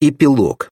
Эпилог.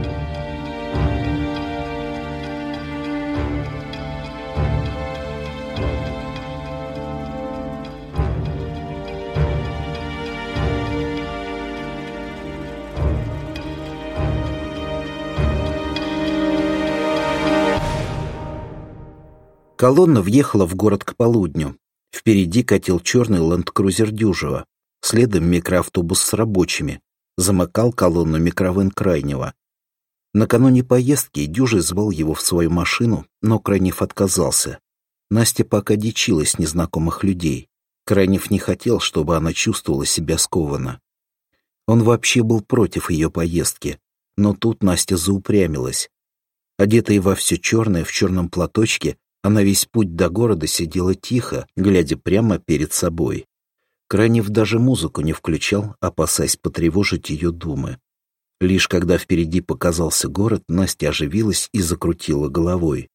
Колонна въехала в город к полудню. Впереди катил черный ленд-крузер Дюжева. Следом микроавтобус с рабочими. Замыкал колонну микровэн Крайнего. Накануне поездки Дюжий звал его в свою машину, но Крайнев отказался. Настя пока дичилась незнакомых людей. Крайнев не хотел, чтобы она чувствовала себя скованно. Он вообще был против ее поездки, но тут Настя заупрямилась. Одетая во все черное, в черном платочке, она весь путь до города сидела тихо, глядя прямо перед собой. Крайнев даже музыку не включал, опасаясь потревожить ее думы. Лишь когда впереди показался город, Настя оживилась и закрутила головой.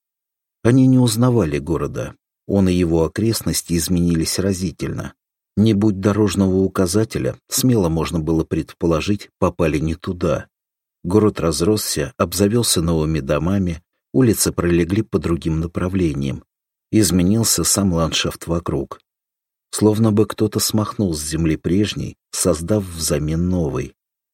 Они не узнавали города. Он и его окрестности изменились разительно. Не будь дорожного указателя, смело можно было предположить, попали не туда. Город разросся, обзавелся новыми домами, улицы пролегли по другим направлениям. Изменился сам ландшафт вокруг. Словно бы кто-то смахнул с земли прежний, создав взамен новый.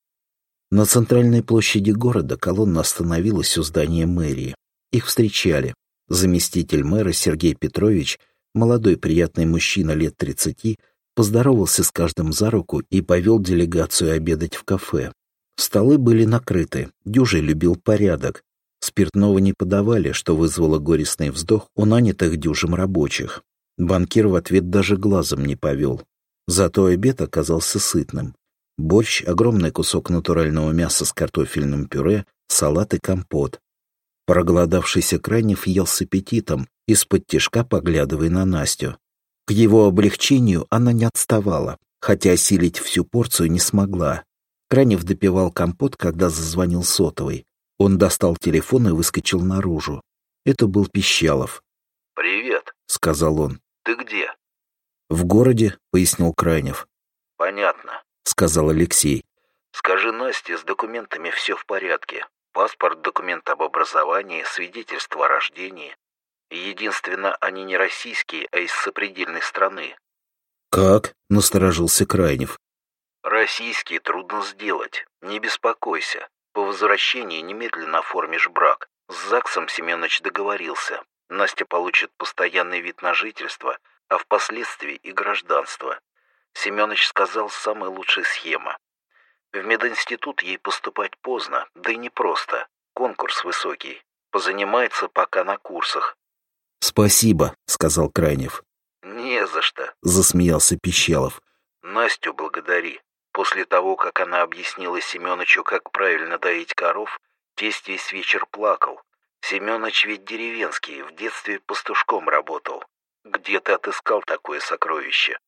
На центральной площади города колонна остановилась у здания мэрии. Их встречали. Заместитель мэра Сергей Петрович, молодой приятный мужчина лет 30, поздоровался с каждым за руку и повел делегацию обедать в кафе. Столы были накрыты. Дюжий любил порядок. Спиртного не подавали, что вызвало горестный вздох у нанятых Дюжем рабочих. Банкир в ответ даже глазом не повел. Зато обед оказался сытным. Борщ, огромный кусок натурального мяса с картофельным пюре, салат и компот. Проголодавшийся Крайнев ел с аппетитом, из-под тишка поглядывая на Настю. К его облегчению она не отставала, хотя осилить всю порцию не смогла. Крайнев допивал компот, когда зазвонил сотовый. Он достал телефон и выскочил наружу. Это был Пищалов. «Привет», — сказал он. «Ты где?» «В городе», — пояснил Крайнев. «Понятно», — сказал Алексей. «Скажи Насте, с документами все в порядке. Паспорт, документ об образовании, свидетельство о рождении. Единственно, они не российские, а из сопредельной страны». «Как?» — насторожился Крайнев. «Российские трудно сделать. Не беспокойся. По возвращении немедленно оформишь брак. С ЗАГСом Семенович договорился. Настя получит постоянный вид на жительство, а впоследствии и гражданство. Семенович сказал, самая лучшая схема. В мединститут ей поступать поздно, да и непросто. Конкурс высокий. Позанимается пока на курсах». «Спасибо», — сказал Крайнев. «Не за что», — засмеялся Пищалов. «Настю благодари. После того, как она объяснила Семеновичу, как правильно доить коров, тесть весь вечер плакал. Семенович ведь деревенский, в детстве пастушком работал. Где ты отыскал такое сокровище?»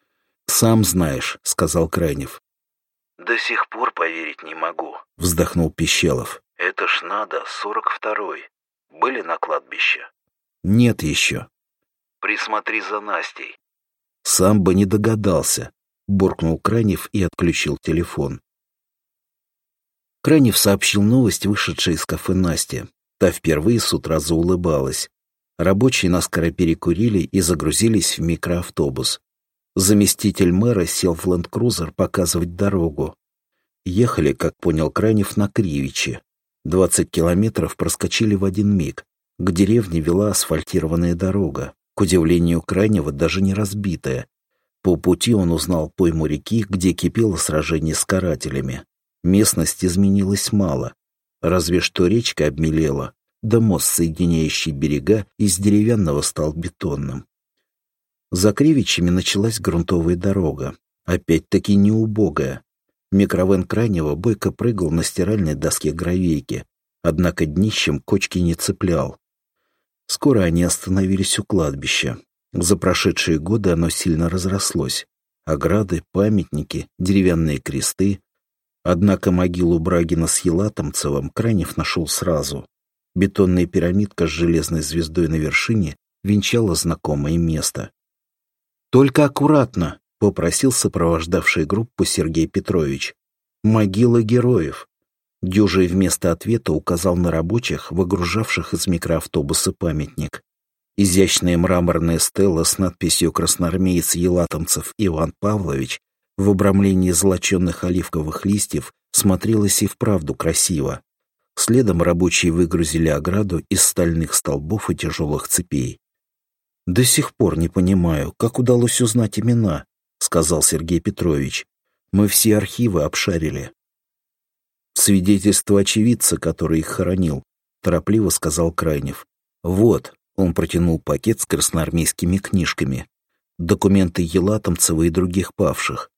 «Сам знаешь», — сказал Крайнев. «До сих пор поверить не могу», — вздохнул Пищалов. «Это ж надо, 42-й. Были на кладбище?» «Нет еще». «Присмотри за Настей». «Сам бы не догадался», — буркнул Крайнев и отключил телефон. Крайнев сообщил новость, вышедшей из кафе Насте. Та впервые с утра заулыбалась. Рабочие наскоро перекурили и загрузились в микроавтобус. Заместитель мэра сел в ленд-крузер показывать дорогу. Ехали, как понял Крайнев, на Кривичи. 20 километров проскочили в один миг. К деревне вела асфальтированная дорога, к удивлению Крайнева даже не разбитая. По пути он узнал пойму реки, где кипело сражение с карателями. Местность изменилась мало. Разве что речка обмелела, да мост, соединяющий берега, из деревянного стал бетонным. За Кривичами началась грунтовая дорога, опять-таки неубогая. Микровэн Крайнего бойко прыгал на стиральной доске гравейки, однако днищем кочки не цеплял. Скоро они остановились у кладбища. За прошедшие годы оно сильно разрослось. Ограды, памятники, деревянные кресты. Однако могилу Брагина с Елатомцевым Крайнев нашел сразу. Бетонная пирамидка с железной звездой на вершине венчала знакомое место. «Только аккуратно», — попросил сопровождавший группу Сергей Петрович. «Могила героев». Дюжий вместо ответа указал на рабочих, выгружавших из микроавтобуса памятник. Изящная мраморная стела с надписью «Красноармеец Елатомцев Иван Павлович» в обрамлении золоченных оливковых листьев смотрелась и вправду красиво. Следом рабочие выгрузили ограду из стальных столбов и тяжелых цепей. «До сих пор не понимаю, как удалось узнать имена», — сказал Сергей Петрович. «Мы все архивы обшарили». «Свидетельство очевидца, который их хоронил», — торопливо сказал Крайнев. «Вот», — он протянул пакет с красноармейскими книжками. «Документы Елатомцева и других павших».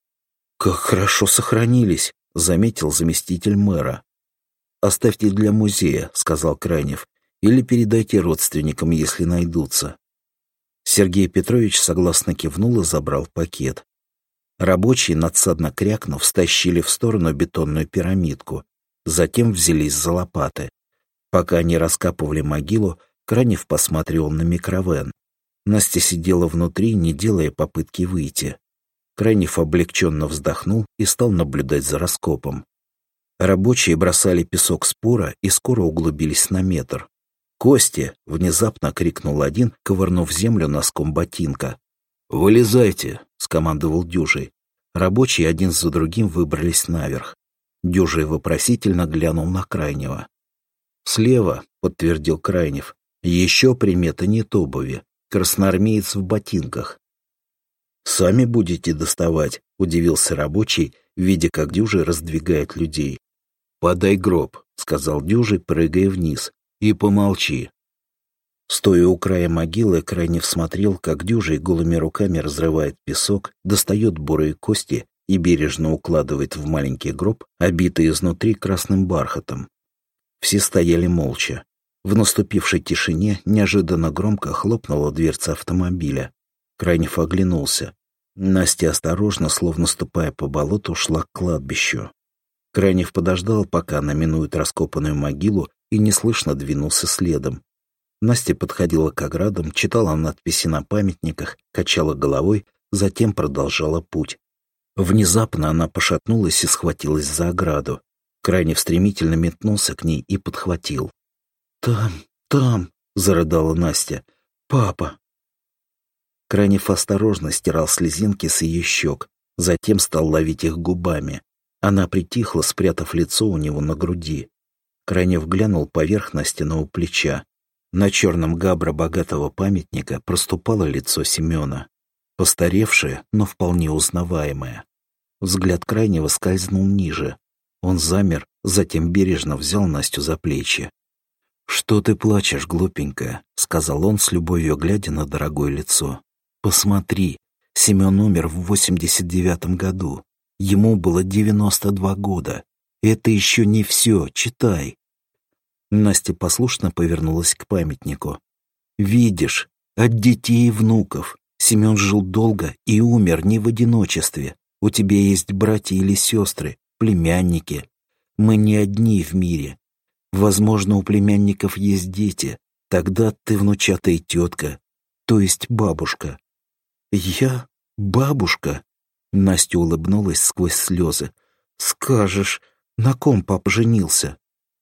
«Как хорошо сохранились», — заметил заместитель мэра. «Оставьте для музея», — сказал Крайнев, «или передайте родственникам, если найдутся». Сергей Петрович согласно кивнул и забрал пакет. Рабочие, надсадно крякнув, стащили в сторону бетонную пирамидку, затем взялись за лопаты. Пока они раскапывали могилу, Крайнев посмотрел на микровэн. Настя сидела внутри, не делая попытки выйти. Крайнев облегченно вздохнул и стал наблюдать за раскопом. Рабочие бросали песок с пора и скоро углубились на метр. «Кости!» — внезапно крикнул один, ковырнув землю носком ботинка. «Вылезайте!» — скомандовал Дюжий. Рабочие один за другим выбрались наверх. Дюжий вопросительно глянул на Крайнего. «Слева», — подтвердил Крайнев, — «еще примета нет обуви. Красноармеец в ботинках». «Сами будете доставать?» — удивился рабочий, видя, как Дюжий раздвигает людей. «Подай гроб», — сказал Дюжий, прыгая вниз, — «и помолчи». Стоя у края могилы, Крайнев смотрел, как Дюжий голыми руками разрывает песок, достает бурые кости и бережно укладывает в маленький гроб, обитый изнутри красным бархатом. Все стояли молча. В наступившей тишине неожиданно громко хлопнула дверца автомобиля. Крайнев оглянулся. Настя осторожно, словно ступая по болоту, шла к кладбищу. Крайнев подождал, пока она минует раскопанную могилу, и неслышно двинулся следом. Настя подходила к оградам, читала надписи на памятниках, качала головой, затем продолжала путь. Внезапно она пошатнулась и схватилась за ограду. Крайнев стремительно метнулся к ней и подхватил. Там!» — зарыдала Настя. «Папа!» Крайнев осторожно стирал слезинки с ее щек, затем стал ловить их губами. Она притихла, спрятав лицо у него на груди. Крайнев глянул поверх Настиного плеча. На черном габро богатого памятника проступало лицо Семена. Постаревшее, но вполне узнаваемое. Взгляд Крайнего скользнул ниже. Он замер, затем бережно взял Настю за плечи. «Что ты плачешь, глупенькая?» — сказал он, с любовью глядя на дорогое лицо. «Посмотри, Семен умер в 89-м году. Ему было 92 года. Это еще не все, читай». Настя послушно повернулась к памятнику. «Видишь, от детей и внуков. Семен жил долго и умер не в одиночестве. У тебя есть братья или сестры, племянники. Мы не одни в мире. Возможно, у племянников есть дети. Тогда ты внучатая тетка, то есть бабушка». «Я? Бабушка?» Настя улыбнулась сквозь слезы. «Скажешь, на ком папа женился?»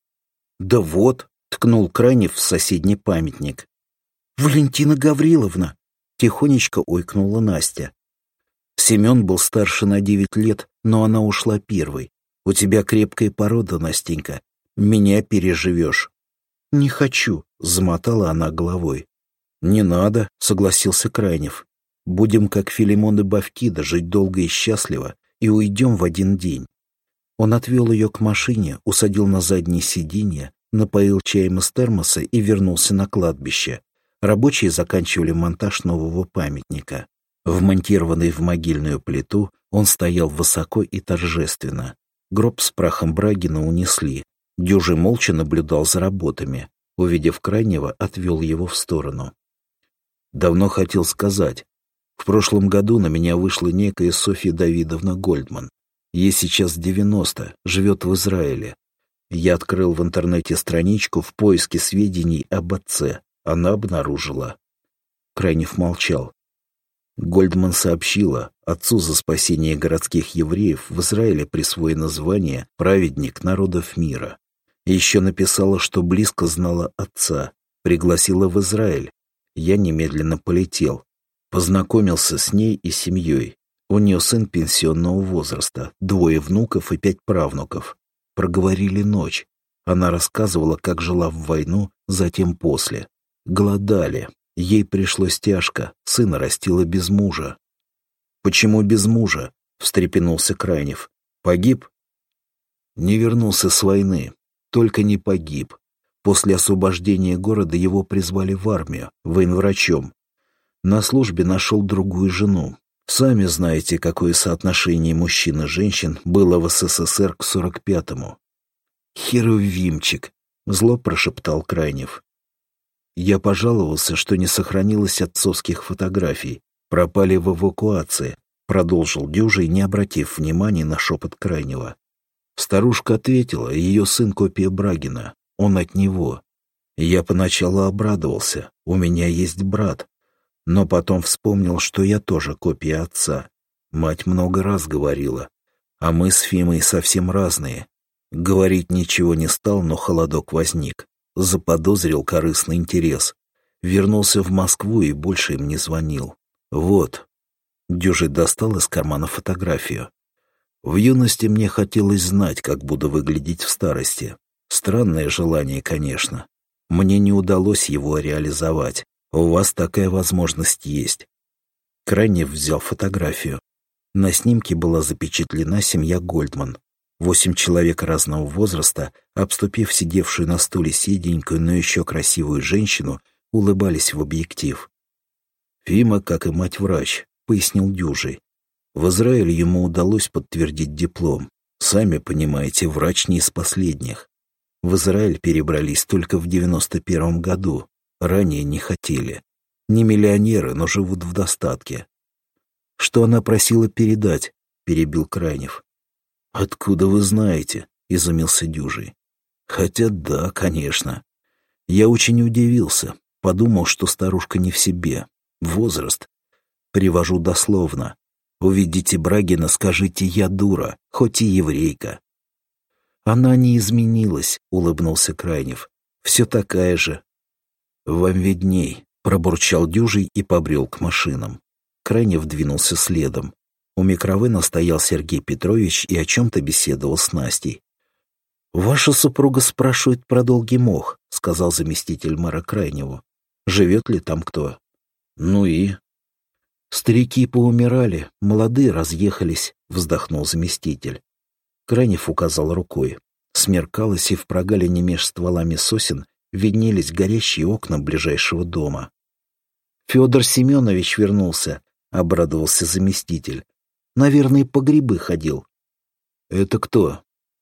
«Да вот», — ткнул Крайнев в соседний памятник. «Валентина Гавриловна!» — тихонечко ойкнула Настя. «Семен был старше на 9 лет, но она ушла первой. У тебя крепкая порода, Настенька. Меня переживешь». «Не хочу», — замотала она головой. «Не надо», — согласился Крайнев. «Будем, как Филимон и Бавкида, жить долго и счастливо, и уйдем в один день». Он отвел ее к машине, усадил на заднее сиденье, напоил чаем из термоса и вернулся на кладбище. Рабочие заканчивали монтаж нового памятника. Вмонтированный в могильную плиту, он стоял высоко и торжественно. Гроб с прахом Брагина унесли. Дюжий молча наблюдал за работами. Увидев Крайнего, отвел его в сторону. «Давно хотел сказать. В прошлом году на меня вышла некая Софья Давидовна Гольдман. Ей сейчас 90, живет в Израиле. Я открыл в интернете страничку в поиске сведений об отце. Она обнаружила». Крайнев молчал. Гольдман сообщила, отцу за спасение городских евреев в Израиле присвоено звание «Праведник народов мира». Еще написала, что близко знала отца, пригласила в Израиль. Я немедленно полетел. Познакомился с ней и семьей. У нее сын пенсионного возраста, 2 внуков и 5 правнуков. Проговорили ночь. Она рассказывала, как жила в войну, затем после. Голодали. Ей пришлось тяжко, сына растила без мужа. «Почему без мужа?» — встрепенулся Крайнев. «Погиб?» «Не вернулся с войны. Только не погиб. После освобождения города его призвали в армию, военврачом. На службе нашел другую жену. Сами знаете, какое соотношение мужчин и женщин было в СССР к 45-му». «Херувимчик!» — зло прошептал Крайнев. Я пожаловался, что не сохранилось отцовских фотографий. Пропали в эвакуации, продолжил Дюжий, не обратив внимания на шепот Крайнего. Старушка ответила, ее сын копия Брагина, он от него. Я поначалу обрадовался, у меня есть брат, но потом вспомнил, что я тоже копия отца. Мать много раз говорила, а мы с Фимой совсем разные. Говорить ничего не стал, но холодок возник. Заподозрил корыстный интерес. Вернулся в Москву и больше им не звонил. Вот. Дюжий достал из кармана фотографию. В юности мне хотелось знать, как буду выглядеть в старости. Странное желание, конечно. Мне не удалось его реализовать. У вас такая возможность есть. Крайнев взял фотографию. На снимке была запечатлена семья Гольдман. 8 человек разного возраста, обступив сидевшую на стуле седенькую, но еще красивую женщину, улыбались в объектив. «Фима, как и мать-врач», — пояснил Дюжий. «В Израиле ему удалось подтвердить диплом. Сами понимаете, врач не из последних. В Израиль перебрались только в 91 году. Ранее не хотели. Не миллионеры, но живут в достатке». «Что она просила передать?» — перебил Крайнев. «Откуда вы знаете?» — изумился Дюжий. «Хотя да, конечно. Я очень удивился. Подумал, что старушка не в себе. Возраст. Привожу дословно. Увидите Брагина, скажите «я дура», хоть и еврейка». «Она не изменилась», — улыбнулся Крайнев. «Все такая же». «Вам видней», — пробурчал Дюжий и побрел к машинам. Крайнев двинулся следом. У микровена стоял Сергей Петрович и о чем-то беседовал с Настей. «Ваша супруга спрашивает про Долгий Мох», — сказал заместитель мэра Крайневу. «Живет ли там кто?» «Ну и?» «Старики поумирали, молодые разъехались», — вздохнул заместитель. Крайнев указал рукой. Смеркалось, и в прогалине меж стволами сосен виднелись горящие окна ближайшего дома. «Федор Семенович вернулся», — обрадовался заместитель. «Наверное, по грибы ходил». «Это кто?»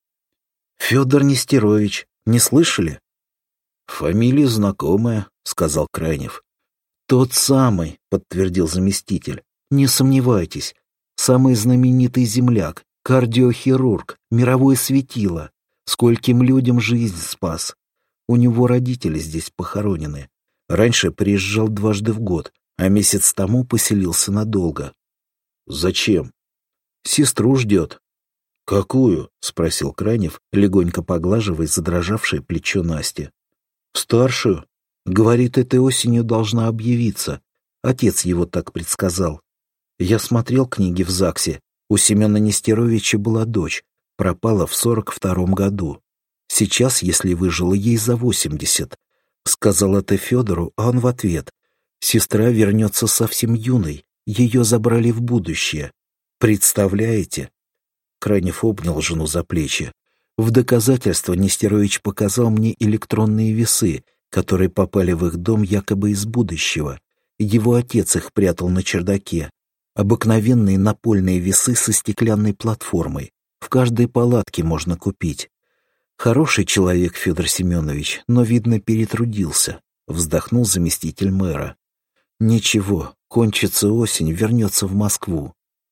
«Федор Нестерович. Не слышали?» «Фамилия знакомая», — сказал Крайнев. «Тот самый», — подтвердил заместитель. «Не сомневайтесь. Самый знаменитый земляк, кардиохирург, мировое светило. Скольким людям жизнь спас. У него родители здесь похоронены. Раньше приезжал 2 раза в год, а месяц тому поселился надолго». «Зачем?» «Сестру ждет». «Какую?» — спросил Крайнев, легонько поглаживая задрожавшее плечо Насти. «Старшую. Говорит, этой осенью должна объявиться. Отец его так предсказал. Я смотрел книги в ЗАГСе. У Семена Нестеровича была дочь. Пропала в 42-м году. Сейчас, если выжила, ей за 80. Сказал это Федору, а он в ответ. Сестра вернется совсем юной. Ее забрали в будущее. Представляете?» Крайнев обнял жену за плечи. В доказательство Нестерович показал мне электронные весы, которые попали в их дом якобы из будущего. Его отец их прятал на чердаке. Обыкновенные напольные весы со стеклянной платформой. В каждой палатке можно купить. Хороший человек Федор Семенович, но, видно, перетрудился. Вздохнул заместитель мэра. Ничего, кончится осень, вернется в Москву.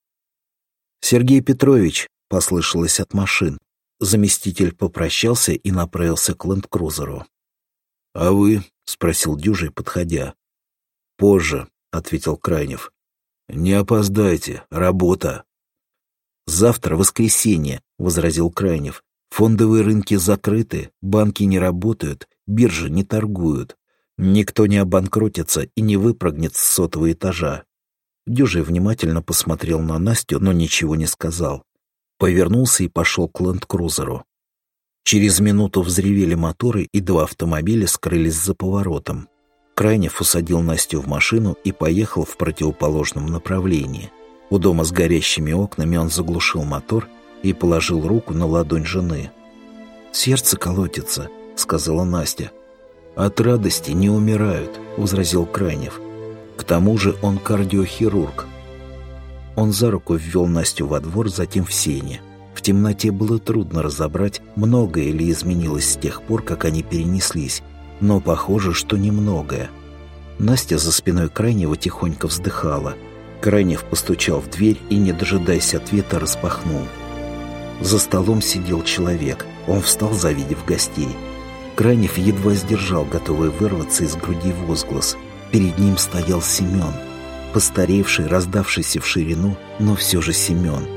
«Сергей Петрович», — послышалось от машин. Заместитель попрощался и направился к ленд-крузеру. «А вы?» — спросил Дюжий, подходя. «Позже», — ответил Крайнев. «Не опоздайте, работа». «Завтра воскресенье», — возразил Крайнев. «Фондовые рынки закрыты, банки не работают, биржи не торгуют. Никто не обанкротится и не выпрыгнет с 100-го этажа». Дюжий внимательно посмотрел на Настю, но ничего не сказал. Повернулся и пошел к ленд-крузеру. Через минуту взревели моторы, и 2 автомобиля скрылись за поворотом. Крайнев усадил Настю в машину и поехал в противоположном направлении. У дома с горящими окнами он заглушил мотор и положил руку на ладонь жены. «Сердце колотится», — сказала Настя. «От радости не умирают», — возразил Крайнев. «К тому же он кардиохирург». Он за руку ввел Настю во двор, затем в сени. В темноте было трудно разобрать, многое ли изменилось с тех пор, как они перенеслись, но похоже, что немногое. Настя за спиной Крайнева тихонько вздыхала. Крайнев постучал в дверь и, не дожидаясь ответа, распахнул. За столом сидел человек. Он встал, завидев гостей. Крайнев едва сдержал, готовый вырваться из груди возглас. Перед ним стоял Семен. Постаревший, раздавшийся в ширину, но все же Семен.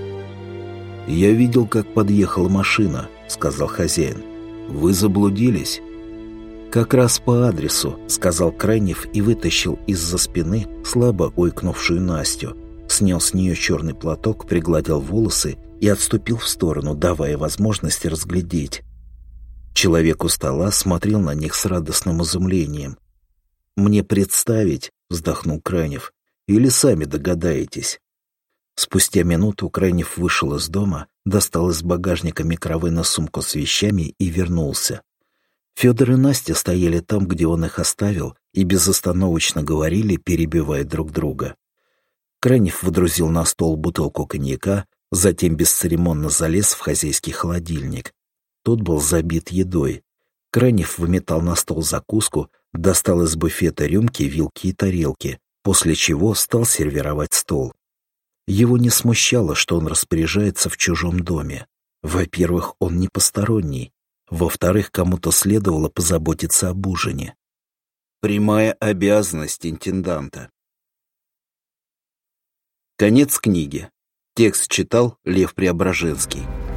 «Я видел, как подъехала машина», — сказал хозяин. «Вы заблудились?» «Как раз по адресу», — сказал Крайнев и вытащил из-за спины слабо ойкнувшую Настю. Снял с нее черный платок, пригладил волосы и отступил в сторону, давая возможность разглядеть. Человек у стола смотрел на них с радостным изумлением. «Мне представить», — вздохнул Крайнев, — «или сами догадаетесь». Спустя минуту Крайнев вышел из дома, достал из багажника микровена сумку с вещами и вернулся. Федор и Настя стояли там, где он их оставил, и безостановочно говорили, перебивая друг друга. Крайнев водрузил на стол бутылку коньяка, затем бесцеремонно залез в хозяйский холодильник. Тот был забит едой. Крайнев выметал на стол закуску, достал из буфета рюмки, вилки и тарелки, после чего стал сервировать стол. Его не смущало, что он распоряжается в чужом доме. Во-первых, он не посторонний. Во-вторых, кому-то следовало позаботиться об ужине. Прямая обязанность интенданта. Конец книги. Текст читал Лев Преображенский.